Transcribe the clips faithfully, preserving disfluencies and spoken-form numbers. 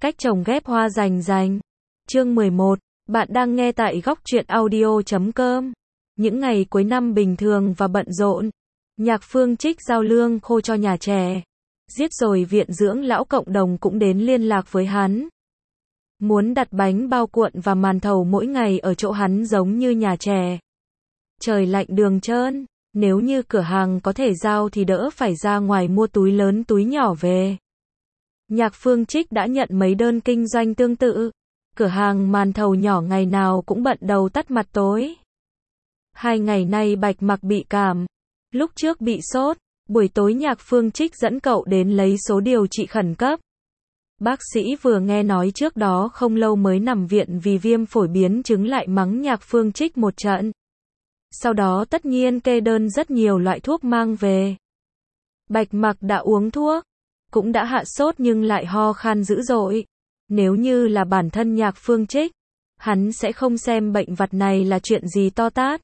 Cách trồng ghép hoa rành rành. Chương mười một. Bạn đang nghe tại góc truyện audio chấm com. Những ngày cuối năm bình thường và bận rộn, Nhạc Phương trích giao lương khô cho nhà trẻ. Giết rồi viện dưỡng lão cộng đồng cũng đến liên lạc với hắn. Muốn đặt bánh bao cuộn và màn thầu mỗi ngày ở chỗ hắn giống như nhà trẻ. Trời lạnh đường trơn, nếu như cửa hàng có thể giao thì đỡ phải ra ngoài mua túi lớn túi nhỏ về. Nhạc Phương trích đã nhận mấy đơn kinh doanh tương tự. Cửa hàng màn thầu nhỏ ngày nào cũng bận đầu tắt mặt tối. Hai ngày nay Bạch Mặc bị cảm. Lúc trước bị sốt, buổi tối Nhạc Phương trích dẫn cậu đến lấy số điều trị khẩn cấp. Bác sĩ vừa nghe nói trước đó không lâu mới nằm viện vì viêm phổi biến chứng lại mắng Nhạc Phương trích một trận. Sau đó tất nhiên kê đơn rất nhiều loại thuốc mang về. Bạch Mặc đã uống thuốc, cũng đã hạ sốt nhưng lại ho khan dữ dội. Nếu như là bản thân Nhạc Phương trích, hắn sẽ không xem bệnh vặt này là chuyện gì to tát.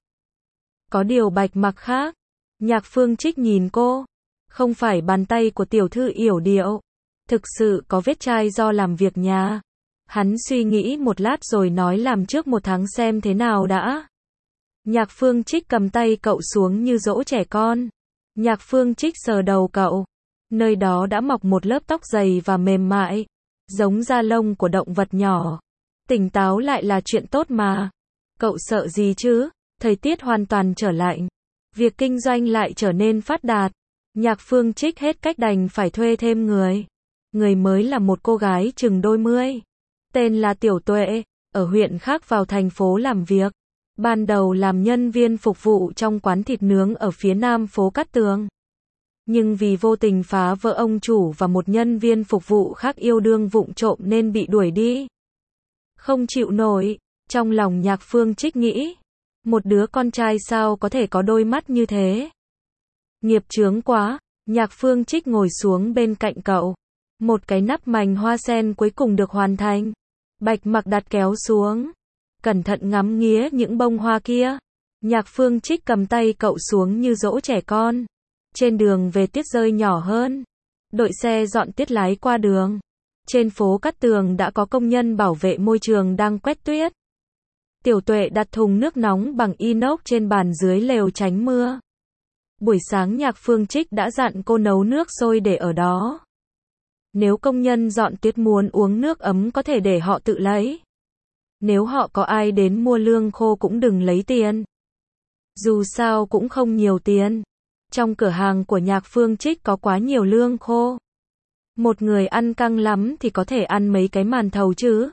Có điều Bạch Mặc khác. Nhạc Phương trích nhìn cô, không phải bàn tay của tiểu thư yểu điệu, thực sự có vết chai do làm việc nhà. Hắn suy nghĩ một lát rồi nói làm trước một tháng xem thế nào đã. Nhạc Phương trích cầm tay cậu xuống như dỗ trẻ con. Nhạc Phương trích sờ đầu cậu, nơi đó đã mọc một lớp tóc dày và mềm mại, giống da lông của động vật nhỏ. Tỉnh táo lại là chuyện tốt mà. Cậu sợ gì chứ? Thời tiết hoàn toàn trở lạnh, việc kinh doanh lại trở nên phát đạt. Nhạc Phương trích hết cách đành phải thuê thêm người. Người mới là một cô gái chừng đôi mươi, tên là Tiểu Tuệ, ở huyện khác vào thành phố làm việc. Ban đầu làm nhân viên phục vụ trong quán thịt nướng ở phía nam phố Cát Tường. Nhưng vì vô tình phá vỡ ông chủ và một nhân viên phục vụ khác yêu đương vụng trộm nên bị đuổi đi. Không chịu nổi, trong lòng Nhạc Phương trích nghĩ, một đứa con trai sao có thể có đôi mắt như thế. Nghiệp chướng quá. Nhạc Phương trích ngồi xuống bên cạnh cậu. Một cái nắp mành hoa sen cuối cùng được hoàn thành. Bạch Mặc đặt kéo xuống, cẩn thận ngắm nghía những bông hoa kia. Nhạc Phương trích cầm tay cậu xuống như dỗ trẻ con. Trên đường về tuyết rơi nhỏ hơn. Đội xe dọn tuyết lái qua đường. Trên phố Cát Tường đã có công nhân bảo vệ môi trường đang quét tuyết. Tiểu Tuệ đặt thùng nước nóng bằng inox trên bàn dưới lều tránh mưa. Buổi sáng Nhạc Phương trích đã dặn cô nấu nước sôi để ở đó. Nếu công nhân dọn tuyết muốn uống nước ấm có thể để họ tự lấy. Nếu họ có ai đến mua lương khô cũng đừng lấy tiền. Dù sao cũng không nhiều tiền. Trong cửa hàng của Nhạc Phương trích có quá nhiều lương khô. Một người ăn căng lắm thì có thể ăn mấy cái màn thầu chứ.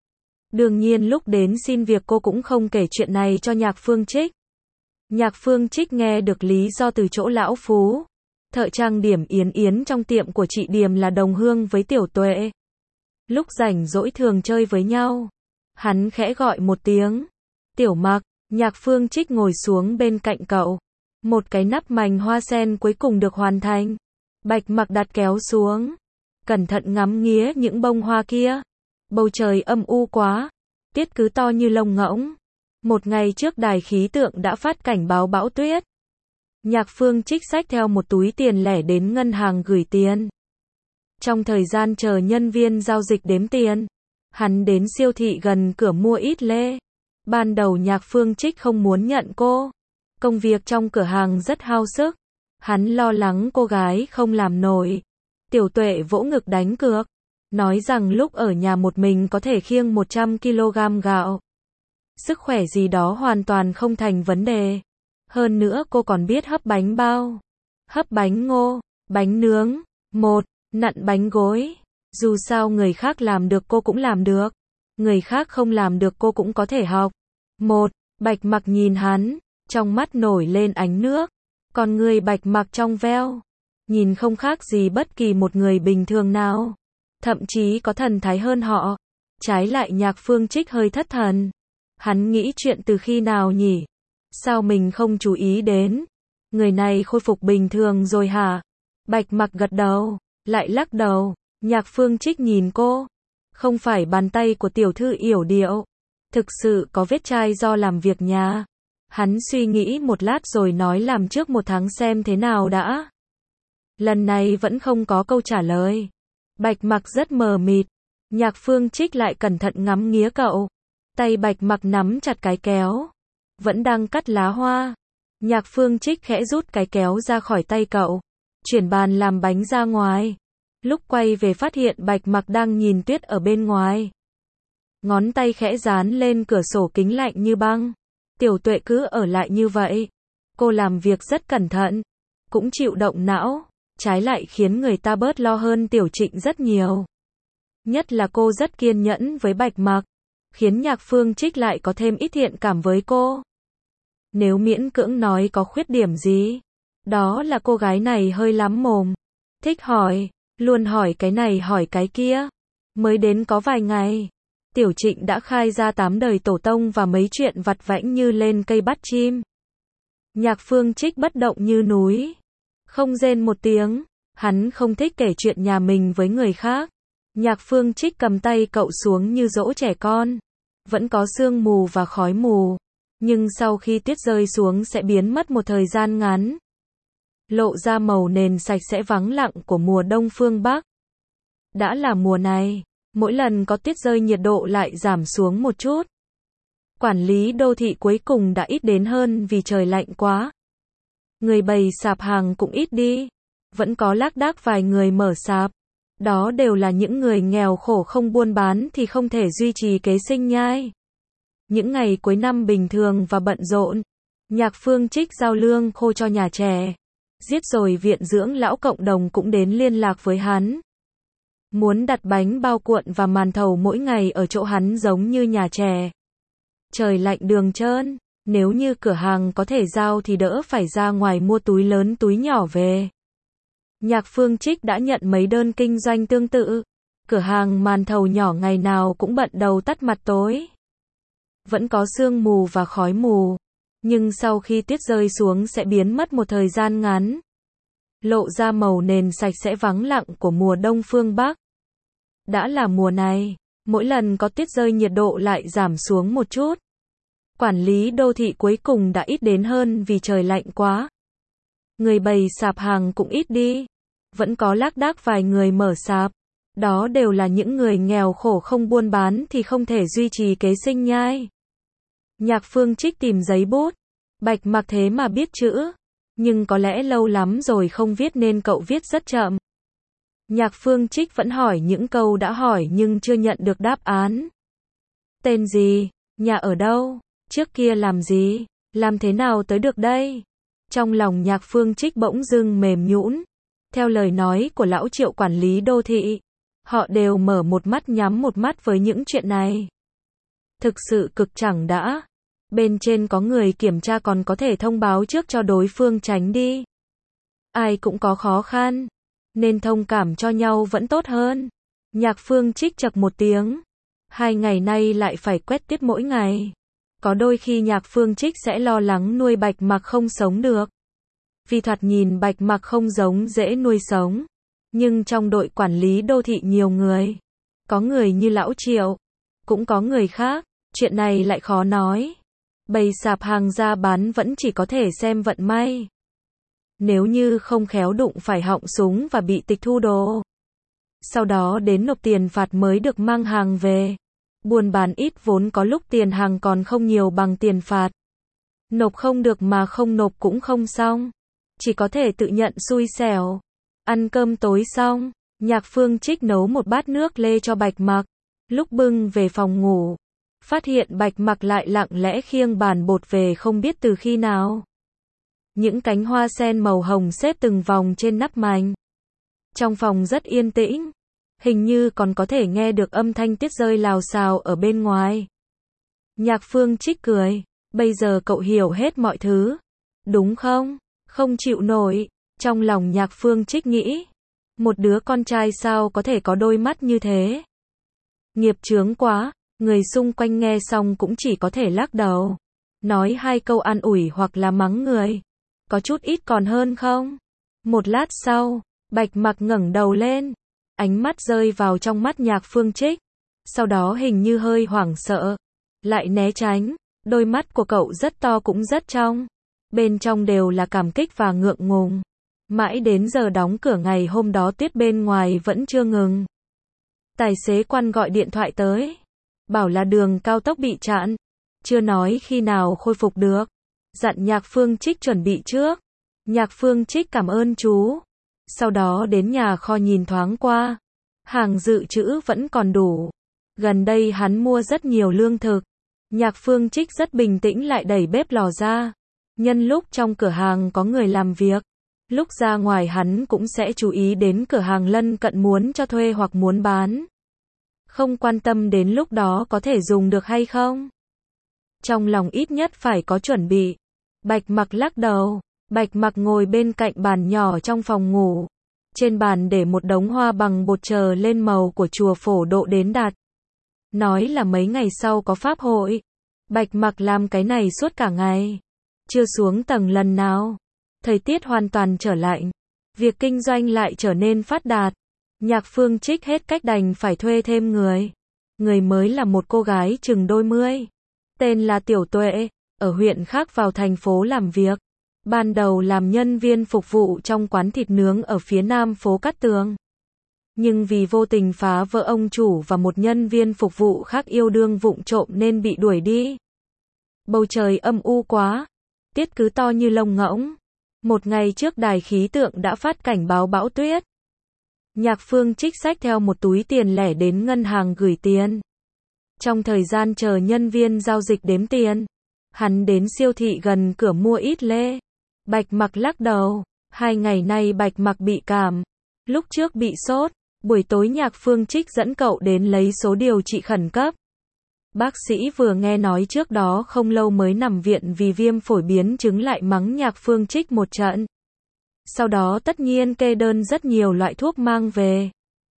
Đương nhiên lúc đến xin việc cô cũng không kể chuyện này cho Nhạc Phương trích. Nhạc Phương trích nghe được lý do từ chỗ lão Phú. Thợ trang điểm Yến Yến trong tiệm của chị Điềm là đồng hương với Tiểu Tuệ. Lúc rảnh rỗi thường chơi với nhau. Hắn khẽ gọi một tiếng. Tiểu Mặc. Nhạc Phương trích ngồi xuống bên cạnh cậu. Một cái nắp mành hoa sen cuối cùng được hoàn thành. Bạch Mặc đặt kéo xuống, cẩn thận ngắm nghía những bông hoa kia. Bầu trời âm u quá, tuyết cứ to như lông ngỗng. Một ngày trước đài khí tượng đã phát cảnh báo bão tuyết. Nhạc Phương trích xách theo một túi tiền lẻ đến ngân hàng gửi tiền. Trong thời gian chờ nhân viên giao dịch đếm tiền, hắn đến siêu thị gần cửa mua ít lê. Ban đầu Nhạc Phương trích không muốn nhận cô. Công việc trong cửa hàng rất hao sức. Hắn lo lắng cô gái không làm nổi. Tiểu Tuệ vỗ ngực đánh cược, nói rằng lúc ở nhà một mình có thể khiêng một trăm ki lô gam gạo. Sức khỏe gì đó hoàn toàn không thành vấn đề. Hơn nữa cô còn biết hấp bánh bao, hấp bánh ngô, bánh nướng, một, nặn bánh gối. Dù sao người khác làm được cô cũng làm được. Người khác không làm được cô cũng có thể học. Một, Bạch Mặc nhìn hắn, trong mắt nổi lên ánh nước. Còn người Bạch Mặc trong veo, nhìn không khác gì bất kỳ một người bình thường nào. Thậm chí có thần thái hơn họ. Trái lại Nhạc Phương trích hơi thất thần. Hắn nghĩ chuyện từ khi nào nhỉ? Sao mình không chú ý đến? Người này khôi phục bình thường rồi hả? Bạch Mặc gật đầu, lại lắc đầu. Nhạc Phương trích nhìn cô. Không phải bàn tay của tiểu thư yểu điệu, thực sự có vết chai do làm việc nhà. Hắn suy nghĩ một lát rồi nói làm trước một tháng xem thế nào đã. Lần này vẫn không có câu trả lời. Bạch Mặc rất mờ mịt. Nhạc Phương Trích lại cẩn thận ngắm nghía cậu. Tay Bạch Mặc nắm chặt cái kéo. Vẫn đang cắt lá hoa. Nhạc Phương Trích khẽ rút cái kéo ra khỏi tay cậu. Chuyển bàn làm bánh ra ngoài. Lúc quay về phát hiện Bạch Mặc đang nhìn tuyết ở bên ngoài. Ngón tay khẽ dán lên cửa sổ kính lạnh như băng. Tiểu Tuệ cứ ở lại như vậy. Cô làm việc rất cẩn thận. Cũng chịu động não. Trái lại khiến người ta bớt lo hơn Tiểu Trịnh rất nhiều. Nhất là cô rất kiên nhẫn với Bạch Mặc. Khiến Nhạc Phương Trích lại có thêm ít thiện cảm với cô. Nếu miễn cưỡng nói có khuyết điểm gì, đó là cô gái này hơi lắm mồm. Thích hỏi, luôn hỏi cái này hỏi cái kia. Mới đến có vài ngày, Tiểu Trịnh đã khai ra tám đời tổ tông và mấy chuyện vặt vãnh như lên cây bắt chim. Nhạc Phương Trích bất động như núi. Không rên một tiếng, hắn không thích kể chuyện nhà mình với người khác. Nhạc Phương Trích cầm tay cậu xuống như dỗ trẻ con. Vẫn có sương mù và khói mù. Nhưng sau khi tuyết rơi xuống sẽ biến mất một thời gian ngắn. Lộ ra màu nền sạch sẽ vắng lặng của mùa đông phương Bắc. Đã là mùa này, mỗi lần có tuyết rơi nhiệt độ lại giảm xuống một chút. Quản lý đô thị cuối cùng đã ít đến hơn vì trời lạnh quá. Người bày sạp hàng cũng ít đi. Vẫn có lác đác vài người mở sạp. Đó đều là những người nghèo khổ không buôn bán thì không thể duy trì kế sinh nhai. Những ngày cuối năm bình thường và bận rộn, Nhạc Phương Trích giao lương khô cho nhà trẻ. Giết rồi viện dưỡng lão cộng đồng cũng đến liên lạc với hắn. Muốn đặt bánh bao cuộn và màn thầu mỗi ngày ở chỗ hắn giống như nhà trẻ. Trời lạnh đường trơn, nếu như cửa hàng có thể giao thì đỡ phải ra ngoài mua túi lớn túi nhỏ về. Nhạc Phương Trích đã nhận mấy đơn kinh doanh tương tự. Cửa hàng màn thầu nhỏ ngày nào cũng bận đầu tắt mặt tối. Vẫn có sương mù và khói mù. Nhưng sau khi tuyết rơi xuống sẽ biến mất một thời gian ngắn. Lộ ra màu nền sạch sẽ vắng lặng của mùa đông phương Bắc. Đã là mùa này, mỗi lần có tuyết rơi nhiệt độ lại giảm xuống một chút. Quản lý đô thị cuối cùng đã ít đến hơn vì trời lạnh quá. Người bày sạp hàng cũng ít đi. Vẫn có lác đác vài người mở sạp. Đó đều là những người nghèo khổ không buôn bán thì không thể duy trì kế sinh nhai. Nhạc Phương Trích tìm giấy bút. Bạch Mặc thế mà biết chữ. Nhưng có lẽ lâu lắm rồi không viết nên cậu viết rất chậm. Nhạc Phương Trích vẫn hỏi những câu đã hỏi nhưng chưa nhận được đáp án. Tên gì? Nhà ở đâu? Trước kia làm gì? Làm thế nào tới được đây? Trong lòng Nhạc Phương Trích bỗng dưng mềm nhũn. Theo lời nói của lão Triệu quản lý đô thị, họ đều mở một mắt nhắm một mắt với những chuyện này. Thực sự cực chẳng đã. Bên trên có người kiểm tra còn có thể thông báo trước cho đối phương tránh đi. Ai cũng có khó khăn, nên thông cảm cho nhau vẫn tốt hơn. Nhạc Phương Trích chậc một tiếng. Hai ngày nay lại phải quét tuyết mỗi ngày. Có đôi khi Nhạc Phương Trích sẽ lo lắng nuôi Bạch Mặc không sống được. Vì thoạt nhìn Bạch Mặc không giống dễ nuôi sống. Nhưng trong đội quản lý đô thị nhiều người. Có người như lão Triệu. Cũng có người khác. Chuyện này lại khó nói. Bày sạp hàng ra bán vẫn chỉ có thể xem vận may. Nếu như không khéo đụng phải họng súng và bị tịch thu đồ. Sau đó đến nộp tiền phạt mới được mang hàng về. Buôn bán ít vốn có lúc tiền hàng còn không nhiều bằng tiền phạt. Nộp không được mà không nộp cũng không xong. Chỉ có thể tự nhận xui xẻo. Ăn cơm tối xong, Nhạc Phương Trích nấu một bát nước lê cho Bạch Mặc. Lúc bưng về phòng ngủ, phát hiện Bạch Mặc lại lặng lẽ khiêng bàn bột về không biết từ khi nào. Những cánh hoa sen màu hồng xếp từng vòng trên nắp mành. Trong phòng rất yên tĩnh. Hình như còn có thể nghe được âm thanh tuyết rơi lào xào ở bên ngoài. Nhạc Phương Trích cười. Bây giờ cậu hiểu hết mọi thứ. Đúng không? Không chịu nổi. Trong lòng Nhạc Phương Trích nghĩ. Một đứa con trai sao có thể có đôi mắt như thế? Nghiệp chướng quá. Người xung quanh nghe xong cũng chỉ có thể lắc đầu. Nói hai câu an ủi hoặc là mắng người. Có chút ít còn hơn không? Một lát sau, Bạch Mặc ngẩng đầu lên. Ánh mắt rơi vào trong mắt Nhạc Phương Trích. Sau đó hình như hơi hoảng sợ. Lại né tránh. Đôi mắt của cậu rất to cũng rất trong. Bên trong đều là cảm kích và ngượng ngùng. Mãi đến giờ đóng cửa ngày hôm đó tuyết bên ngoài vẫn chưa ngừng. Tài xế quan gọi điện thoại tới, bảo là đường cao tốc bị chặn, chưa nói khi nào khôi phục được, dặn Nhạc Phương Trích chuẩn bị trước. Nhạc Phương Trích cảm ơn chú, sau đó đến nhà kho nhìn thoáng qua, hàng dự trữ vẫn còn đủ. Gần đây hắn mua rất nhiều lương thực. Nhạc Phương Trích rất bình tĩnh lại đẩy bếp lò ra. Nhân lúc trong cửa hàng có người làm việc, lúc ra ngoài hắn cũng sẽ chú ý đến cửa hàng lân cận muốn cho thuê hoặc muốn bán. Không quan tâm đến lúc đó có thể dùng được hay không. Trong lòng ít nhất phải có chuẩn bị. Bạch Mặc lắc đầu. Bạch Mặc ngồi bên cạnh bàn nhỏ trong phòng ngủ. Trên bàn để một đống hoa bằng bột chờ lên màu của chùa Phổ Độ đến đạt. Nói là mấy ngày sau có pháp hội. Bạch Mặc làm cái này suốt cả ngày. Chưa xuống tầng lần nào. Thời tiết hoàn toàn trở lạnh. Việc kinh doanh lại trở nên phát đạt. Nhạc Phương Trích hết cách đành phải thuê thêm người. Người mới là một cô gái chừng đôi mươi. Tên là Tiểu Tuệ. Ở huyện khác vào thành phố làm việc. Ban đầu làm nhân viên phục vụ trong quán thịt nướng ở phía nam phố Cát Tường. Nhưng vì vô tình phá vỡ ông chủ và một nhân viên phục vụ khác yêu đương vụng trộm nên bị đuổi đi. Bầu trời âm u quá. Tiết cứ to như lông ngỗng. Một ngày trước đài khí tượng đã phát cảnh báo bão tuyết. Nhạc Phương Trích xách theo một túi tiền lẻ đến ngân hàng gửi tiền. Trong thời gian chờ nhân viên giao dịch đếm tiền, hắn đến siêu thị gần cửa mua ít lê. Bạch Mặc lắc đầu, hai ngày nay Bạch Mặc bị cảm, lúc trước bị sốt, buổi tối Nhạc Phương Trích dẫn cậu đến lấy số điều trị khẩn cấp. Bác sĩ vừa nghe nói trước đó không lâu mới nằm viện vì viêm phổi biến chứng lại mắng Nhạc Phương Trích một trận. Sau đó tất nhiên kê đơn rất nhiều loại thuốc mang về.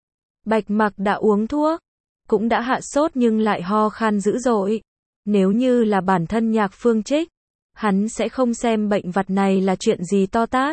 Bạch Mặc đã uống thuốc, cũng đã hạ sốt nhưng lại ho khan dữ dội. Nếu như là bản thân Nhạc Phương Trích, hắn sẽ không xem bệnh vặt này là chuyện gì to tát.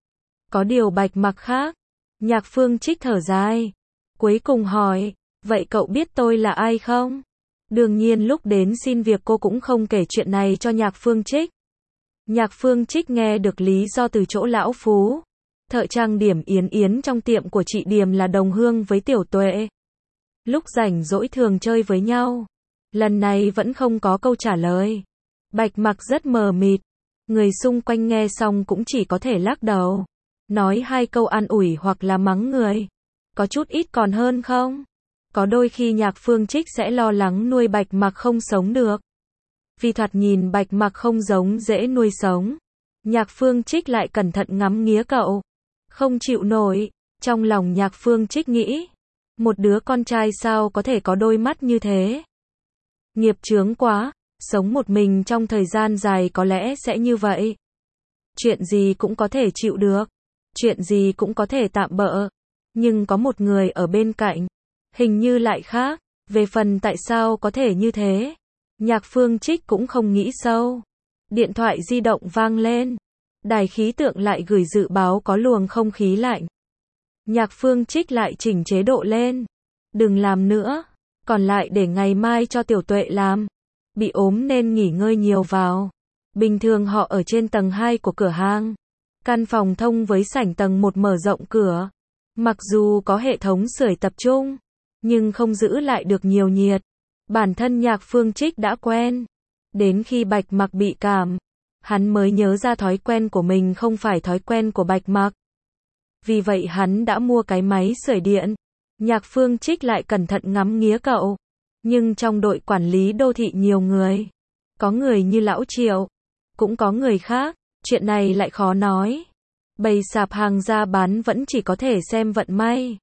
Có điều Bạch Mặc khác. Nhạc Phương Trích thở dài. Cuối cùng hỏi, vậy cậu biết tôi là ai không? Đương nhiên lúc đến xin việc cô cũng không kể chuyện này cho Nhạc Phương Trích. Nhạc Phương Trích nghe được lý do từ chỗ lão Phú. Thợ trang điểm Yến Yến trong tiệm của chị Điềm là đồng hương với Tiểu Tuệ. Lúc rảnh rỗi thường chơi với nhau. Lần này vẫn không có câu trả lời. Bạch Mặc rất mờ mịt. Người xung quanh nghe xong cũng chỉ có thể lắc đầu. Nói hai câu an ủi hoặc là mắng người. Có chút ít còn hơn không? Có đôi khi Nhạc Phương Trích sẽ lo lắng nuôi Bạch Mặc không sống được. Vì thoạt nhìn Bạch Mặc không giống dễ nuôi sống. Nhạc Phương Trích lại cẩn thận ngắm nghía cậu. Không chịu nổi. Trong lòng Nhạc Phương Trích nghĩ. Một đứa con trai sao có thể có đôi mắt như thế? Nghiệp chướng quá. Sống một mình trong thời gian dài có lẽ sẽ như vậy. Chuyện gì cũng có thể chịu được. Chuyện gì cũng có thể tạm bợ. Nhưng có một người ở bên cạnh. Hình như lại khác. Về phần tại sao có thể như thế? Nhạc Phương Trích cũng không nghĩ sâu. Điện thoại di động vang lên. Đài khí tượng lại gửi dự báo có luồng không khí lạnh. Nhạc Phương Trích lại chỉnh chế độ lên. Đừng làm nữa. Còn lại để ngày mai cho Tiểu Tuệ làm. Bị ốm nên nghỉ ngơi nhiều vào. Bình thường họ ở trên tầng hai của cửa hàng. Căn phòng thông với sảnh tầng một mở rộng cửa. Mặc dù có hệ thống sưởi tập trung, nhưng không giữ lại được nhiều nhiệt. Bản thân Nhạc Phương Trích đã quen. Đến khi Bạch Mặc bị cảm, hắn mới nhớ ra thói quen của mình không phải thói quen của Bạch Mặc. Vì vậy hắn đã mua cái máy sưởi điện. Nhạc Phương Trích lại cẩn thận ngắm nghía cậu. Nhưng trong đội quản lý đô thị nhiều người. Có người như Lão Triệu. Cũng có người khác. Chuyện này lại khó nói. Bày sạp hàng ra bán vẫn chỉ có thể xem vận may.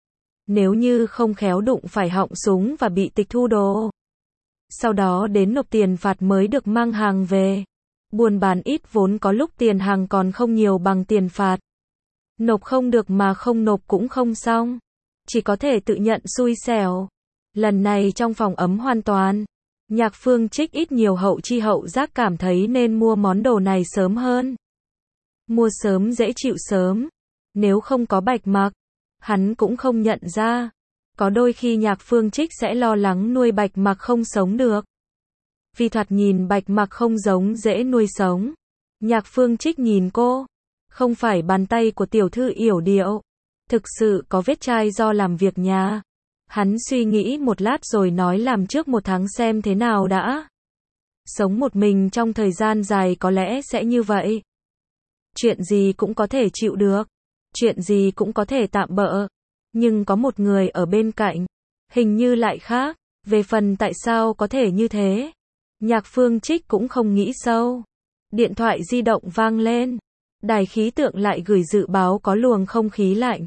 Nếu như không khéo đụng phải họng súng và bị tịch thu đồ. Sau đó đến nộp tiền phạt mới được mang hàng về. Buôn bán ít vốn có lúc tiền hàng còn không nhiều bằng tiền phạt. Nộp không được mà không nộp cũng không xong. Chỉ có thể tự nhận xui xẻo. Lần này trong phòng ấm hoàn toàn. Nhạc Phương Trích ít nhiều hậu chi hậu giác cảm thấy nên mua món đồ này sớm hơn. Mua sớm dễ chịu sớm. Nếu không có Bạch Mặc, hắn cũng không nhận ra. Có đôi khi Nhạc Phương Trích sẽ lo lắng nuôi Bạch Mặc không sống được. Vì thoạt nhìn Bạch Mặc không giống dễ nuôi sống. Nhạc Phương Trích nhìn cô. Không phải bàn tay của tiểu thư yểu điệu. Thực sự có vết chai do làm việc nhà. Hắn suy nghĩ một lát rồi nói làm trước một tháng xem thế nào đã. Sống một mình trong thời gian dài có lẽ sẽ như vậy. Chuyện gì cũng có thể chịu được. Chuyện gì cũng có thể tạm bợ. Nhưng có một người ở bên cạnh. Hình như lại khác. Về phần tại sao có thể như thế. Nhạc Phương Trích cũng không nghĩ sâu. Điện thoại di động vang lên. Đài khí tượng lại gửi dự báo có luồng không khí lạnh.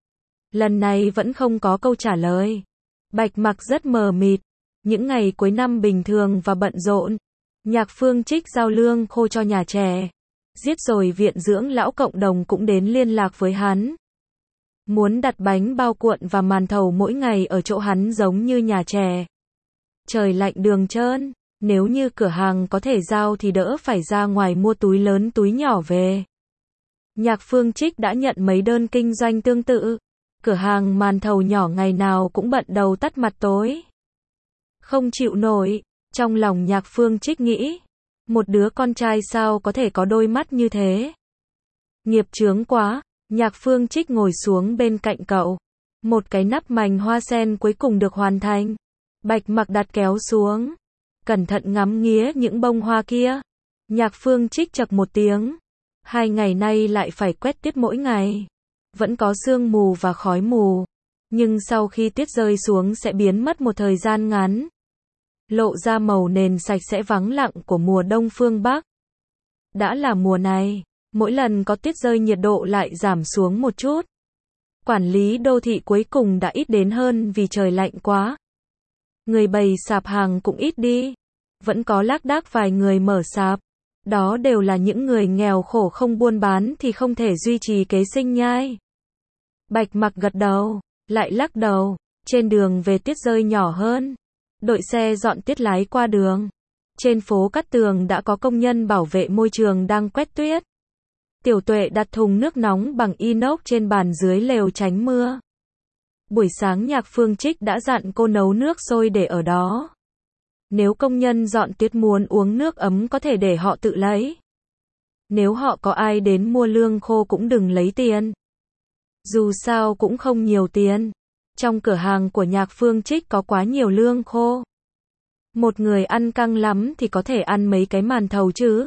Lần này vẫn không có câu trả lời. Bạch Mặc rất mờ mịt. Những ngày cuối năm bình thường và bận rộn. Nhạc Phương Trích giao lương khô cho nhà trẻ. Giết rồi viện dưỡng lão cộng đồng cũng đến liên lạc với hắn. Muốn đặt bánh bao cuộn và màn thầu mỗi ngày ở chỗ hắn giống như nhà trẻ. Trời lạnh đường trơn. Nếu như cửa hàng có thể giao thì đỡ phải ra ngoài mua túi lớn túi nhỏ về. Nhạc Phương Trích đã nhận mấy đơn kinh doanh tương tự. Cửa hàng màn thầu nhỏ ngày nào cũng bận đầu tắt mặt tối. Không chịu nổi. Trong lòng Nhạc Phương Trích nghĩ. Một đứa con trai sao có thể có đôi mắt như thế. Nghiệp chướng quá. Nhạc Phương Trích ngồi xuống bên cạnh cậu. Một cái nắp mành hoa sen cuối cùng được hoàn thành. Bạch Mặc đặt kéo xuống. Cẩn thận ngắm nghía những bông hoa kia. Nhạc Phương Trích chậc một tiếng. Hai ngày nay lại phải quét tuyết mỗi ngày. Vẫn có sương mù và khói mù. Nhưng sau khi tuyết rơi xuống sẽ biến mất một thời gian ngắn. Lộ ra màu nền sạch sẽ vắng lặng của mùa đông phương Bắc. Đã là mùa này, mỗi lần có tuyết rơi nhiệt độ lại giảm xuống một chút. Quản lý đô thị cuối cùng đã ít đến hơn vì trời lạnh quá. Người bày sạp hàng cũng ít đi. Vẫn có lác đác vài người mở sạp. Đó đều là những người nghèo khổ không buôn bán thì không thể duy trì kế sinh nhai. Bạch Mặc gật đầu, lại lắc đầu. Trên đường về tuyết rơi nhỏ hơn. Đội xe dọn tuyết lái qua đường. Trên phố Cát Tường đã có công nhân bảo vệ môi trường đang quét tuyết. Tiểu Tuệ đặt thùng nước nóng bằng inox trên bàn dưới lều tránh mưa. Buổi sáng Nhạc Phương Trích đã dặn cô nấu nước sôi để ở đó. Nếu công nhân dọn tuyết muốn uống nước ấm có thể để họ tự lấy. Nếu họ có ai đến mua lương khô cũng đừng lấy tiền. Dù sao cũng không nhiều tiền. Trong cửa hàng của Nhạc Phương Trích có quá nhiều lương khô. Một người ăn căng lắm thì có thể ăn mấy cái màn thầu chứ.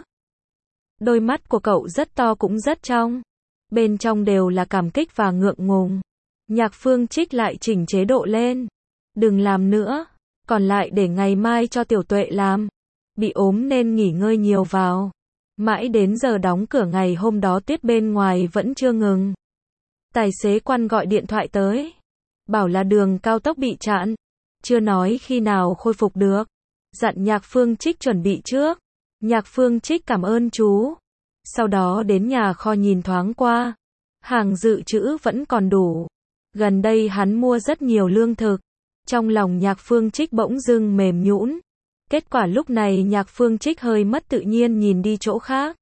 Đôi mắt của cậu rất to cũng rất trong. Bên trong đều là cảm kích và ngượng ngùng. Nhạc Phương Trích lại chỉnh chế độ lên. Đừng làm nữa. Còn lại để ngày mai cho Tiểu Tuệ làm. Bị ốm nên nghỉ ngơi nhiều vào. Mãi đến giờ đóng cửa ngày hôm đó tuyết bên ngoài vẫn chưa ngừng. Tài xế quan gọi điện thoại tới. Bảo là đường cao tốc bị chặn. Chưa nói khi nào khôi phục được. Dặn Nhạc Phương Trích chuẩn bị trước. Nhạc Phương Trích cảm ơn chú. Sau đó đến nhà kho nhìn thoáng qua. Hàng dự trữ vẫn còn đủ. Gần đây hắn mua rất nhiều lương thực. Trong lòng Nhạc Phương Trích bỗng dưng mềm nhũn. Kết quả lúc này Nhạc Phương Trích hơi mất tự nhiên nhìn đi chỗ khác.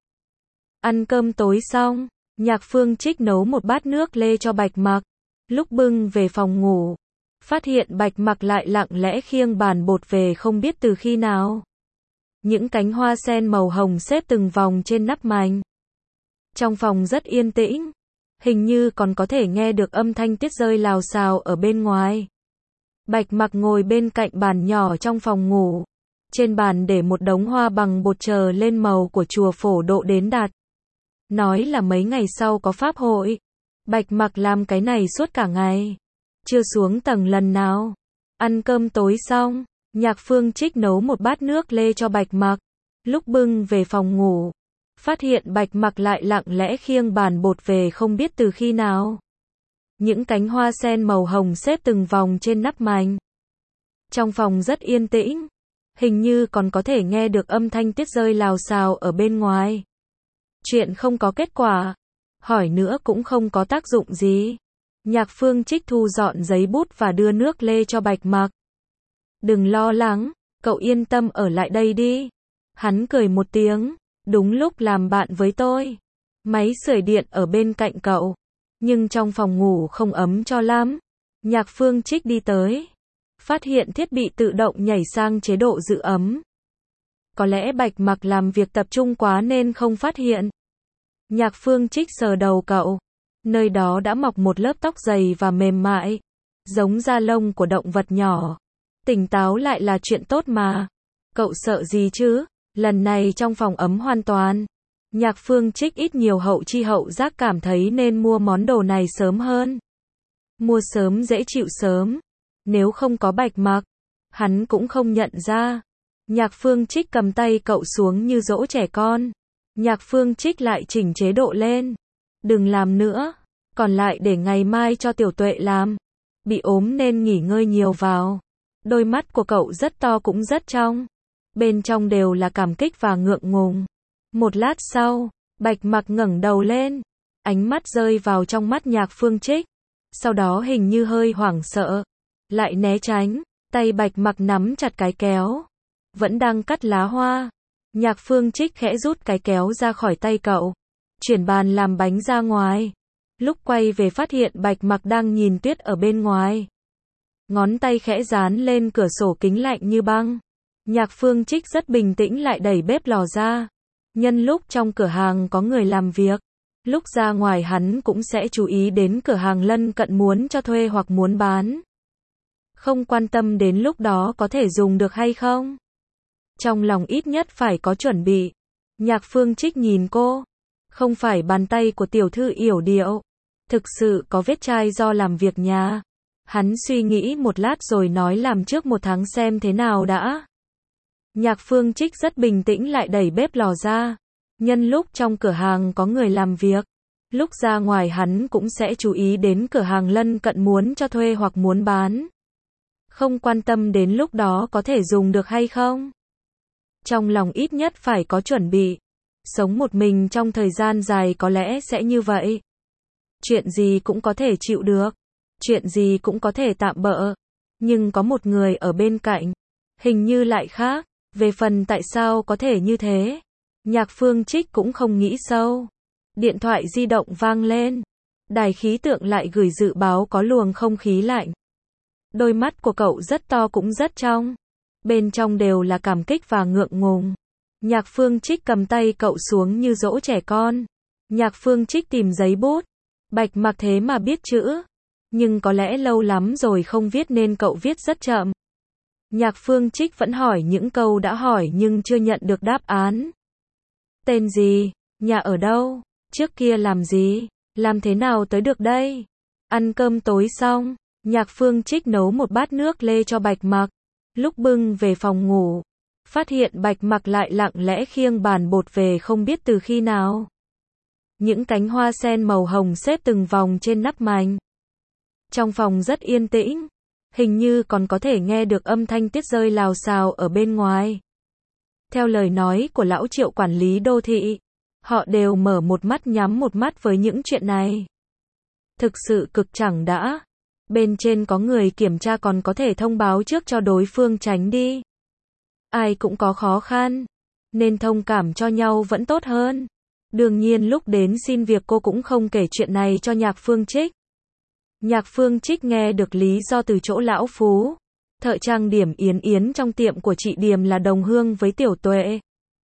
Ăn cơm tối xong, Nhạc Phương Trích nấu một bát nước lê cho Bạch Mặc. Lúc bưng về phòng ngủ, phát hiện Bạch Mặc lại lặng lẽ khiêng bàn bột về không biết từ khi nào. Những cánh hoa sen màu hồng xếp từng vòng trên nắp mành. Trong phòng rất yên tĩnh, hình như còn có thể nghe được âm thanh tuyết rơi lào xào ở bên ngoài. Bạch Mặc ngồi bên cạnh bàn nhỏ trong phòng ngủ. Trên bàn để một đống hoa bằng bột chờ lên màu của chùa Phổ Độ đến đặt. Nói là mấy ngày sau có pháp hội. Bạch Mặc làm cái này suốt cả ngày. Chưa xuống tầng lần nào. Ăn cơm tối xong, Nhạc Phương Trích nấu một bát nước lê cho Bạch Mặc. Lúc bưng về phòng ngủ, phát hiện Bạch Mặc lại lặng lẽ khiêng bàn bột về không biết từ khi nào. Những cánh hoa sen màu hồng xếp từng vòng trên nắp mành. Trong phòng rất yên tĩnh, hình như còn có thể nghe được âm thanh tuyết rơi lào xào ở bên ngoài. Chuyện không có kết quả, hỏi nữa cũng không có tác dụng gì. Nhạc Phương Trích thu dọn giấy bút và đưa nước lê cho Bạch Mặc. Đừng lo lắng, cậu yên tâm ở lại đây đi. Hắn cười một tiếng, đúng lúc làm bạn với tôi. Máy sưởi điện ở bên cạnh cậu, nhưng trong phòng ngủ không ấm cho lắm. Nhạc Phương Trích đi tới, phát hiện thiết bị tự động nhảy sang chế độ giữ ấm. Có lẽ Bạch Mặc làm việc tập trung quá nên không phát hiện. Nhạc Phương Trích sờ đầu cậu, nơi đó đã mọc một lớp tóc dày và mềm mại. giống da lông của động vật nhỏ. Tỉnh táo lại là chuyện tốt mà. Cậu sợ gì chứ? Lần này trong phòng ấm hoàn toàn. Nhạc Phương Trích ít nhiều hậu chi hậu giác cảm thấy nên mua món đồ này sớm hơn. Mua sớm dễ chịu sớm. Nếu không có Bạch Mặc, hắn cũng không nhận ra. Nhạc Phương Trích cầm tay cậu xuống như dỗ trẻ con. Nhạc Phương Trích lại chỉnh chế độ lên. Đừng làm nữa. Còn lại để ngày mai cho Tiểu Tuệ làm. Bị ốm nên nghỉ ngơi nhiều vào. Đôi mắt của cậu rất to cũng rất trong. Bên trong đều là cảm kích và ngượng ngùng. Một lát sau, Bạch Mặc ngẩng đầu lên. Ánh mắt rơi vào trong mắt Nhạc Phương Trích. Sau đó hình như hơi hoảng sợ. Lại né tránh. Tay Bạch Mặc nắm chặt cái kéo. Vẫn đang cắt lá hoa. Nhạc Phương Trích khẽ rút cái kéo ra khỏi tay cậu. Chuyển bàn làm bánh ra ngoài. Lúc quay về phát hiện Bạch Mặc đang nhìn tuyết ở bên ngoài. Ngón tay khẽ dán lên cửa sổ kính lạnh như băng. Nhạc Phương Trích rất bình tĩnh lại đẩy bếp lò ra. Nhân lúc trong cửa hàng có người làm việc, lúc ra ngoài hắn cũng sẽ chú ý đến cửa hàng lân cận muốn cho thuê hoặc muốn bán. Không quan tâm đến lúc đó có thể dùng được hay không. Trong lòng ít nhất phải có chuẩn bị. Nhạc Phương Trích nhìn cô. Không phải bàn tay của tiểu thư yểu điệu. Thực sự có vết chai do làm việc nhà. Hắn suy nghĩ một lát rồi nói làm trước một tháng xem thế nào đã. Nhạc Phương Trích rất bình tĩnh lại đẩy bếp lò ra. Nhân lúc trong cửa hàng có người làm việc, lúc ra ngoài hắn cũng sẽ chú ý đến cửa hàng lân cận muốn cho thuê hoặc muốn bán. Không quan tâm đến lúc đó có thể dùng được hay không. Trong lòng ít nhất phải có chuẩn bị. Sống một mình trong thời gian dài có lẽ sẽ như vậy. Chuyện gì cũng có thể chịu được. Chuyện gì cũng có thể tạm bợ. Nhưng có một người ở bên cạnh. Hình như lại khác. Về phần tại sao có thể như thế, Nhạc Phương Trích cũng không nghĩ sâu. Điện thoại di động vang lên. Đài khí tượng lại gửi dự báo có luồng không khí lạnh. Đôi mắt của cậu rất to cũng rất trong. Bên trong đều là cảm kích và ngượng ngùng. Nhạc Phương Trích cầm tay cậu xuống như dỗ trẻ con. Nhạc Phương Trích tìm giấy bút. Bạch Mặc thế mà biết chữ. Nhưng có lẽ lâu lắm rồi không viết nên cậu viết rất chậm. Nhạc Phương Trích vẫn hỏi những câu đã hỏi nhưng chưa nhận được đáp án. Tên gì? Nhà ở đâu? Trước kia làm gì? Làm thế nào tới được đây? Ăn cơm tối xong, Nhạc Phương Trích nấu một bát nước lê cho Bạch Mặc. Lúc bưng về phòng ngủ, phát hiện Bạch Mặc lại lặng lẽ khiêng bàn bột về không biết từ khi nào. Những cánh hoa sen màu hồng xếp từng vòng trên nắp mành. Trong phòng rất yên tĩnh. Hình như còn có thể nghe được âm thanh tuyết rơi lào xào ở bên ngoài. Theo lời nói của lão Triệu quản lý đô thị, họ đều mở một mắt nhắm một mắt với những chuyện này. Thực sự cực chẳng đã. Bên trên có người kiểm tra còn có thể thông báo trước cho đối phương tránh đi. Ai cũng có khó khăn, nên thông cảm cho nhau vẫn tốt hơn. Đương nhiên lúc đến xin việc cô cũng không kể chuyện này cho Nhạc Phương Trích. Nhạc Phương Trích nghe được lý do từ chỗ lão Phú. Thợ trang điểm Yến Yến trong tiệm của chị Điềm là đồng hương với Tiểu Tuệ.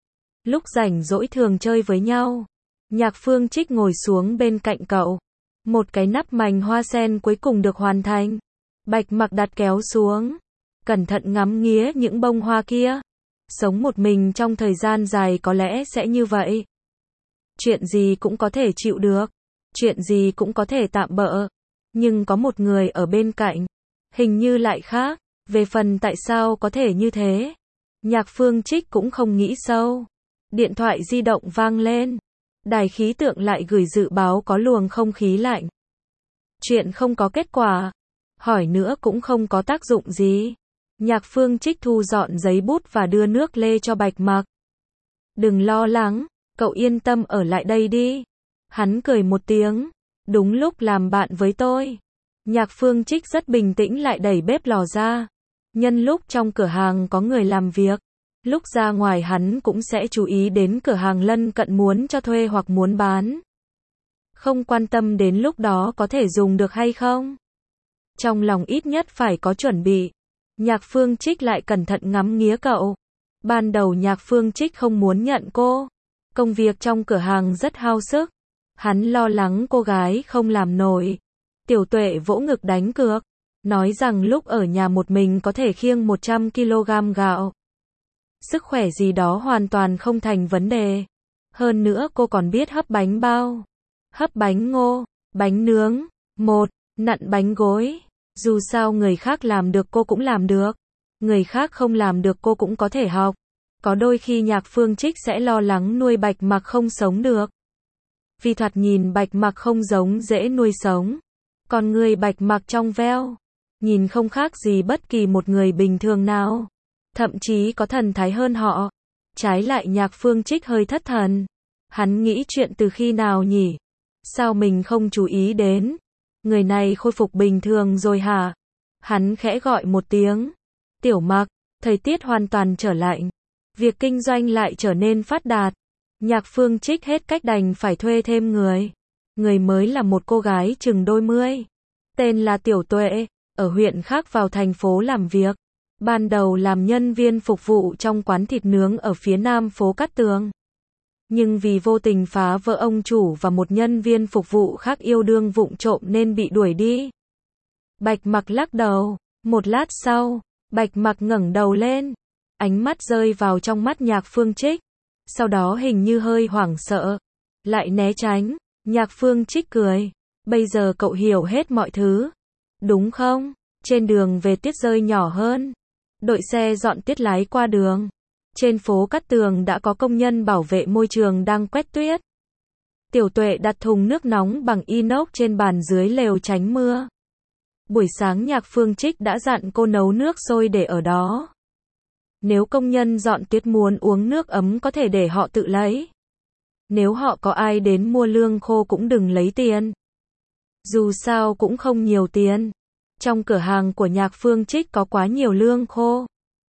Lúc rảnh rỗi thường chơi với nhau. Nhạc Phương Trích ngồi xuống bên cạnh cậu. Một cái nắp mành hoa sen cuối cùng được hoàn thành. Bạch Mặc đặt kéo xuống. Cẩn thận ngắm nghía những bông hoa kia. Sống một mình trong thời gian dài có lẽ sẽ như vậy. Chuyện gì cũng có thể chịu được. Chuyện gì cũng có thể tạm bợ. Nhưng có một người ở bên cạnh. Hình như lại khác. Về phần tại sao có thể như thế, Nhạc Phương Trích cũng không nghĩ sâu. Điện thoại di động vang lên. Đài khí tượng lại gửi dự báo có luồng không khí lạnh. Chuyện không có kết quả. Hỏi nữa cũng không có tác dụng gì. Nhạc Phương Trích thu dọn giấy bút và đưa nước lê cho Bạch Mặc. Đừng lo lắng, cậu yên tâm ở lại đây đi. Hắn cười một tiếng. Đúng lúc làm bạn với tôi. Nhạc Phương Trích rất bình tĩnh lại đẩy bếp lò ra. Nhân lúc trong cửa hàng có người làm việc, lúc ra ngoài hắn cũng sẽ chú ý đến cửa hàng lân cận muốn cho thuê hoặc muốn bán. Không quan tâm đến lúc đó có thể dùng được hay không. Trong lòng ít nhất phải có chuẩn bị. Nhạc Phương Trích lại cẩn thận ngắm nghía cậu. Ban đầu Nhạc Phương Trích không muốn nhận cô. Công việc trong cửa hàng rất hao sức. Hắn lo lắng cô gái không làm nổi. Tiểu Tuệ vỗ ngực đánh cược. nói rằng lúc ở nhà một mình có thể khiêng một trăm ki lô gam gạo. Sức khỏe gì đó hoàn toàn không thành vấn đề. Hơn nữa cô còn biết hấp bánh bao, hấp bánh ngô, bánh nướng, một, nặn bánh gối. Dù sao người khác làm được cô cũng làm được. Người khác không làm được cô cũng có thể học. Có đôi khi Nhạc Phương Trích sẽ lo lắng nuôi Bạch Mặc không sống được. Vì thoạt nhìn Bạch Mặc không giống dễ nuôi sống. Còn người Bạch Mặc trong veo, nhìn không khác gì bất kỳ một người bình thường nào. Thậm chí có thần thái hơn họ. Trái lại Nhạc Phương Trích hơi thất thần. Hắn nghĩ chuyện từ khi nào nhỉ? Sao mình không chú ý đến? Người này khôi phục bình thường rồi hả? Hắn khẽ gọi một tiếng. Tiểu Mặc, thời tiết hoàn toàn trở lạnh. Việc kinh doanh lại trở nên phát đạt. Nhạc Phương Trích hết cách đành phải thuê thêm người. Người mới là một cô gái chừng đôi mươi. Tên là Tiểu Tuệ, ở huyện khác vào thành phố làm việc. Ban đầu làm nhân viên phục vụ trong quán thịt nướng ở phía nam phố Cát Tường. Nhưng vì vô tình phá vỡ ông chủ và một nhân viên phục vụ khác yêu đương vụng trộm nên bị đuổi đi. Bạch Mặc lắc đầu. Một lát sau, Bạch Mặc ngẩng đầu lên. Ánh mắt rơi vào trong mắt Nhạc Phương Trích. Sau đó hình như hơi hoảng sợ. Lại né tránh. Nhạc Phương Trích cười. Bây giờ cậu hiểu hết mọi thứ. Đúng không? Trên đường về tuyết rơi nhỏ hơn. Đội xe dọn tuyết lái qua đường. Trên phố Cát Tường đã có công nhân bảo vệ môi trường đang quét tuyết. Tiểu Tuệ đặt thùng nước nóng bằng inox trên bàn dưới lều tránh mưa. Buổi sáng Nhạc Phương Trích đã dặn cô nấu nước sôi để ở đó. Nếu công nhân dọn tuyết muốn uống nước ấm có thể để họ tự lấy. Nếu họ có ai đến mua lương khô cũng đừng lấy tiền. Dù sao cũng không nhiều tiền. Trong cửa hàng của Nhạc Phương Trích có quá nhiều lương khô.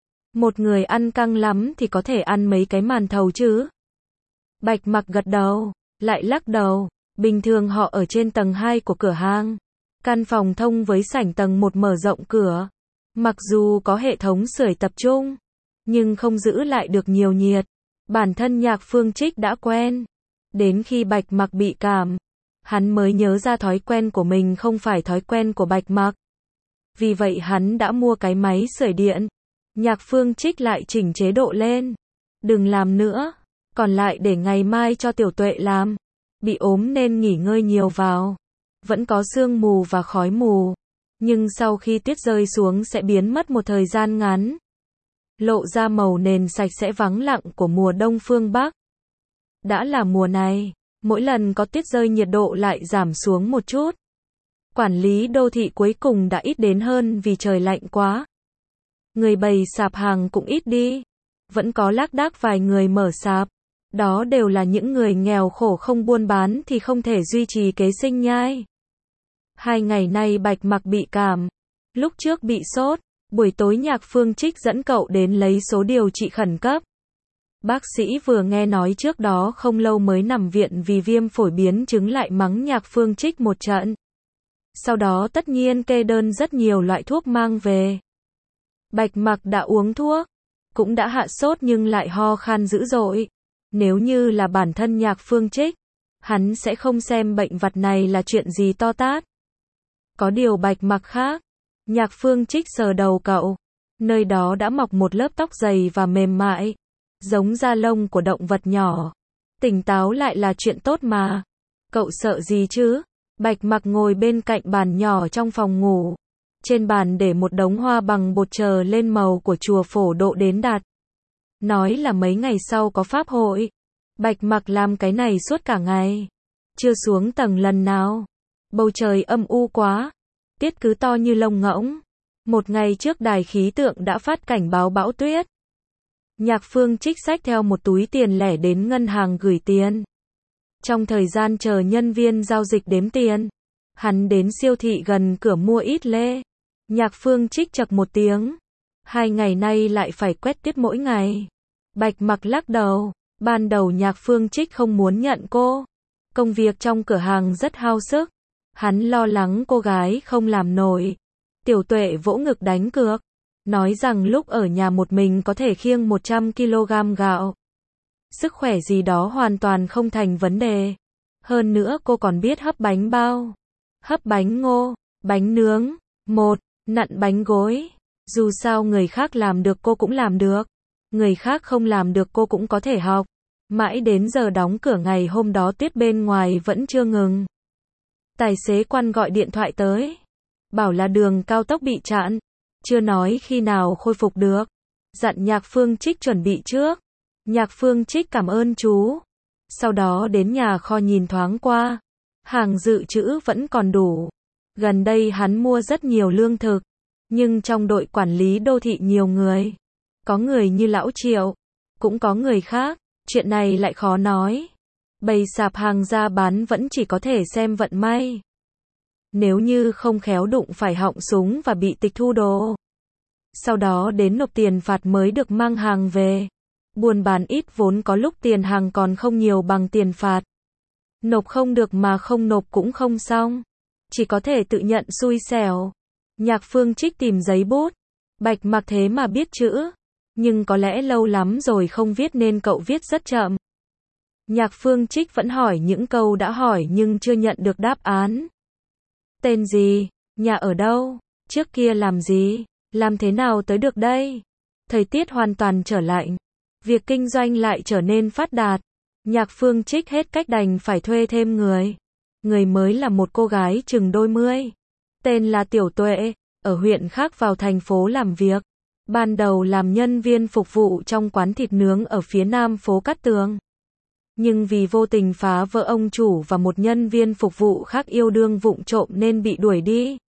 Một người ăn căng lắm thì có thể ăn mấy cái màn thầu chứ. Bạch Mặc gật đầu, lại lắc đầu. Bình thường họ ở trên tầng hai của cửa hàng. Căn phòng thông với sảnh tầng một mở rộng cửa. Mặc dù có hệ thống sưởi tập trung, nhưng không giữ lại được nhiều nhiệt. Bản thân Nhạc Phương Trích đã quen. Đến khi Bạch Mặc bị cảm, hắn mới nhớ ra thói quen của mình không phải thói quen của Bạch Mặc. Vì vậy hắn đã mua cái máy sưởi điện. Nhạc Phương Trích lại chỉnh chế độ lên. Đừng làm nữa, còn lại để ngày mai cho Tiểu Tuệ làm. Bị ốm nên nghỉ ngơi nhiều vào. Vẫn có sương mù và khói mù. Nhưng sau khi tuyết rơi xuống sẽ biến mất một thời gian ngắn. Lộ ra màu nền sạch sẽ vắng lặng của mùa đông phương Bắc. Đã là mùa này, mỗi lần có tuyết rơi nhiệt độ lại giảm xuống một chút. Quản lý đô thị cuối cùng đã ít đến hơn vì trời lạnh quá. Người bày sạp hàng cũng ít đi. Vẫn có lác đác vài người mở sạp. Đó đều là những người nghèo khổ không buôn bán thì không thể duy trì kế sinh nhai. Hai ngày nay Bạch Mặc bị cảm. Lúc trước bị sốt. Buổi tối Nhạc Phương Trích dẫn cậu đến lấy số điều trị khẩn cấp. Bác sĩ vừa nghe nói trước đó không lâu mới nằm viện vì viêm phổi biến chứng lại mắng Nhạc Phương Trích một trận. Sau đó tất nhiên kê đơn rất nhiều loại thuốc mang về. Bạch Mặc đã uống thuốc, cũng đã hạ sốt nhưng lại ho khan dữ dội. Nếu như là bản thân Nhạc Phương Trích, hắn sẽ không xem bệnh vặt này là chuyện gì to tát. Có điều Bạch Mặc khác. Nhạc Phương Trích sờ đầu cậu. Nơi đó đã mọc một lớp tóc dày và mềm mại. Giống da lông của động vật nhỏ. Tỉnh táo lại là chuyện tốt mà. Cậu sợ gì chứ? Bạch Mặc ngồi bên cạnh bàn nhỏ trong phòng ngủ. Trên bàn để một đống hoa bằng bột chờ lên màu của chùa Phổ Độ đến đạt. Nói là mấy ngày sau có pháp hội. Bạch Mặc làm cái này suốt cả ngày. Chưa xuống tầng lần nào. Bầu trời âm u quá. Tiết cứ to như lông ngỗng. Một ngày trước đài khí tượng đã phát cảnh báo bão tuyết. Nhạc Phương Trích xách theo một túi tiền lẻ đến ngân hàng gửi tiền. Trong thời gian chờ nhân viên giao dịch đếm tiền, hắn đến siêu thị gần cửa mua ít lê. Nhạc Phương Trích chậc một tiếng. Hai ngày nay lại phải quét tuyết mỗi ngày. Bạch Mặc lắc đầu. Ban đầu Nhạc Phương Trích không muốn nhận cô. Công việc trong cửa hàng rất hao sức. Hắn lo lắng cô gái không làm nổi. Tiểu Tuệ vỗ ngực đánh cược. Nói rằng lúc ở nhà một mình có thể khiêng một trăm ki lô gam gạo. Sức khỏe gì đó hoàn toàn không thành vấn đề. Hơn nữa cô còn biết hấp bánh bao, hấp bánh ngô, bánh nướng. Một, nặn bánh gối. Dù sao người khác làm được cô cũng làm được. Người khác không làm được cô cũng có thể học. Mãi đến giờ đóng cửa ngày hôm đó tuyết bên ngoài vẫn chưa ngừng. Tài xế quan gọi điện thoại tới. Bảo là đường cao tốc bị chặn. Chưa nói khi nào khôi phục được. Dặn Nhạc Phương Trích chuẩn bị trước. Nhạc Phương Trích cảm ơn chú. Sau đó đến nhà kho nhìn thoáng qua. Hàng dự trữ vẫn còn đủ. Gần đây hắn mua rất nhiều lương thực. Nhưng trong đội quản lý đô thị nhiều người. Có người như Lão Triệu. Cũng có người khác. Chuyện này lại khó nói. Bày sạp hàng ra bán vẫn chỉ có thể xem vận may. Nếu như không khéo đụng phải họng súng và bị tịch thu đồ. Sau đó đến nộp tiền phạt mới được mang hàng về. Buôn bán ít vốn có lúc tiền hàng còn không nhiều bằng tiền phạt. Nộp không được mà không nộp cũng không xong. Chỉ có thể tự nhận xui xẻo. Nhạc Phương Trích tìm giấy bút. Bạch Mặc thế mà biết chữ. Nhưng có lẽ lâu lắm rồi không viết nên cậu viết rất chậm. Nhạc Phương Trích vẫn hỏi những câu đã hỏi nhưng chưa nhận được đáp án. Tên gì? Nhà ở đâu? Trước kia làm gì? Làm thế nào tới được đây? Thời tiết hoàn toàn trở lạnh. Việc kinh doanh lại trở nên phát đạt. Nhạc Phương Trích hết cách đành phải thuê thêm người. Người mới là một cô gái chừng đôi mươi. Tên là Tiểu Tuệ. Ở huyện khác vào thành phố làm việc. Ban đầu làm nhân viên phục vụ trong quán thịt nướng ở phía nam phố Cát Tường. Nhưng vì vô tình phá vỡ ông chủ và một nhân viên phục vụ khác yêu đương vụng trộm nên bị đuổi đi.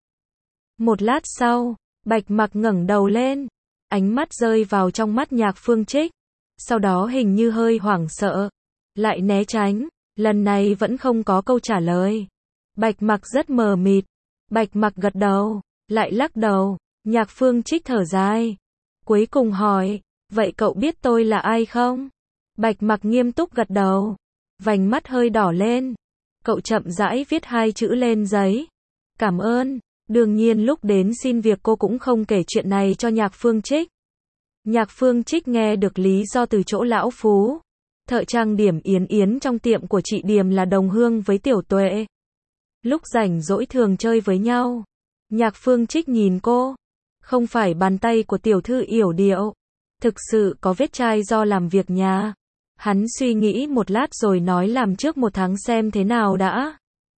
Một lát sau, Bạch Mặc ngẩng đầu lên. Ánh mắt rơi vào trong mắt Nhạc Phương Trích. Sau đó hình như hơi hoảng sợ. Lại né tránh. Lần này vẫn không có câu trả lời. Bạch Mặc rất mờ mịt. Bạch Mặc gật đầu. Lại lắc đầu. Nhạc Phương Trích thở dài. Cuối cùng hỏi. Vậy cậu biết tôi là ai không? Bạch Mặc nghiêm túc gật đầu. Vành mắt hơi đỏ lên. Cậu chậm rãi viết hai chữ lên giấy. Cảm ơn. Đương nhiên lúc đến xin việc cô cũng không kể chuyện này cho Nhạc Phương Trích. Nhạc Phương Trích nghe được lý do từ chỗ lão Phú. Thợ trang điểm Yến Yến trong tiệm của chị Điềm là đồng hương với Tiểu Tuệ. Lúc rảnh rỗi thường chơi với nhau. Nhạc Phương Trích nhìn cô. Không phải bàn tay của tiểu thư yểu điệu. Thực sự có vết chai do làm việc nhà. Hắn suy nghĩ một lát rồi nói làm trước một tháng xem thế nào đã.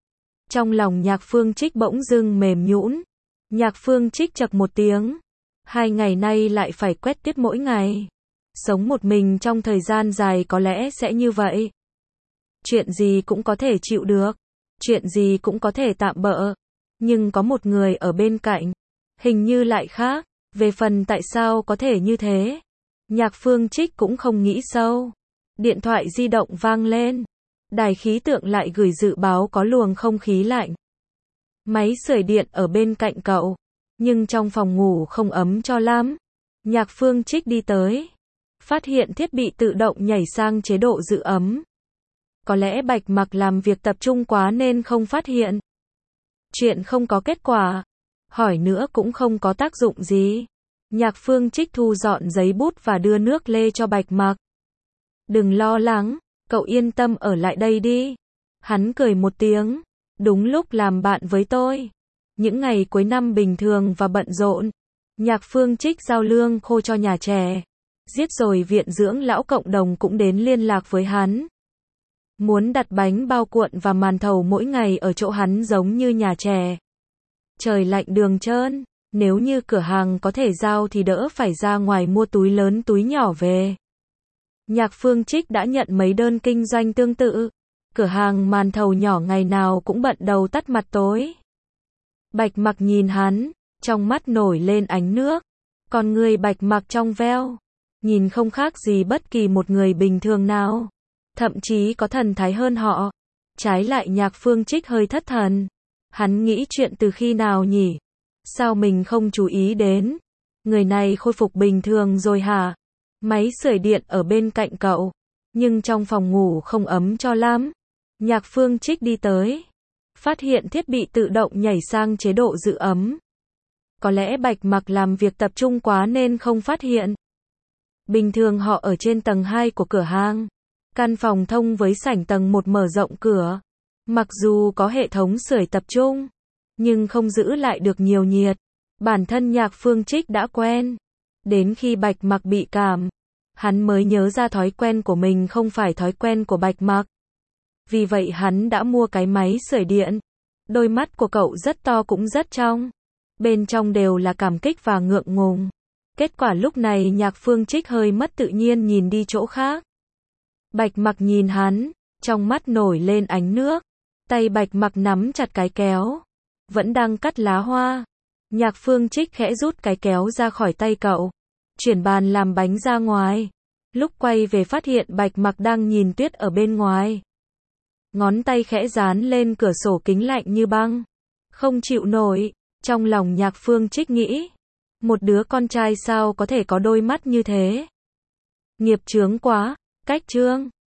Trong lòng Nhạc Phương Trích bỗng dưng mềm nhũn. Nhạc Phương Trích chậc một tiếng. Hai ngày nay lại phải quét tuyết mỗi ngày. Sống một mình trong thời gian dài có lẽ sẽ như vậy. Chuyện gì cũng có thể chịu được. Chuyện gì cũng có thể tạm bợ. Nhưng có một người ở bên cạnh. Hình như lại khác. Về phần tại sao có thể như thế. Nhạc Phương Trích cũng không nghĩ sâu. Điện thoại di động vang lên. Đài khí tượng lại gửi dự báo có luồng không khí lạnh. Máy sưởi điện ở bên cạnh cậu. Nhưng trong phòng ngủ không ấm cho lắm. Nhạc Phương Trích đi tới. Phát hiện thiết bị tự động nhảy sang chế độ giữ ấm. Có lẽ Bạch Mặc làm việc tập trung quá nên không phát hiện. Chuyện không có kết quả. Hỏi nữa cũng không có tác dụng gì. Nhạc Phương Trích thu dọn giấy bút và đưa nước lê cho Bạch Mặc. Đừng lo lắng, cậu yên tâm ở lại đây đi. Hắn cười một tiếng. Đúng lúc làm bạn với tôi. Những ngày cuối năm bình thường và bận rộn. Nhạc Phương Trích giao lương khô cho nhà trẻ. Giết rồi viện dưỡng lão cộng đồng cũng đến liên lạc với hắn. Muốn đặt bánh bao cuộn và màn thầu mỗi ngày ở chỗ hắn giống như nhà trẻ. Trời lạnh đường trơn. Nếu như cửa hàng có thể giao thì đỡ phải ra ngoài mua túi lớn túi nhỏ về. Nhạc Phương Trích đã nhận mấy đơn kinh doanh tương tự. Cửa hàng màn thầu nhỏ ngày nào cũng bận đầu tắt mặt tối. Bạch Mặc nhìn hắn, trong mắt nổi lên ánh nước. Còn người Bạch Mặc trong veo, nhìn không khác gì bất kỳ một người bình thường nào. Thậm chí có thần thái hơn họ. Trái lại Nhạc Phương Trích hơi thất thần. Hắn nghĩ chuyện từ khi nào nhỉ? Sao mình không chú ý đến? Người này khôi phục bình thường rồi hả? Máy sưởi điện ở bên cạnh cậu. Nhưng trong phòng ngủ không ấm cho lắm. Nhạc Phương Trích đi tới. Phát hiện thiết bị tự động nhảy sang chế độ giữ ấm. Có lẽ Bạch Mặc làm việc tập trung quá nên không phát hiện. Bình thường họ ở trên tầng hai của cửa hàng. Căn phòng thông với sảnh tầng một mở rộng cửa. Mặc dù có hệ thống sưởi tập trung, nhưng không giữ lại được nhiều nhiệt. Bản thân Nhạc Phương Trích đã quen. Đến khi Bạch Mặc bị cảm, hắn mới nhớ ra thói quen của mình không phải thói quen của Bạch Mặc. Vì vậy hắn đã mua cái máy sưởi điện. Đôi mắt của cậu rất to cũng rất trong. Bên trong đều là cảm kích và ngượng ngùng. Kết quả lúc này Nhạc Phương Trích hơi mất tự nhiên nhìn đi chỗ khác. Bạch Mặc nhìn hắn, trong mắt nổi lên ánh nước. Tay Bạch Mặc nắm chặt cái kéo, vẫn đang cắt lá hoa. Nhạc Phương Trích khẽ rút cái kéo ra khỏi tay cậu, chuyển bàn làm bánh ra ngoài. Lúc quay về phát hiện Bạch Mặc đang nhìn tuyết ở bên ngoài. Ngón tay khẽ dán lên cửa sổ kính lạnh như băng. Không chịu nổi, trong lòng Nhạc Phương Trích nghĩ. Một đứa con trai sao có thể có đôi mắt như thế? Nghiệp chướng quá, cách chương.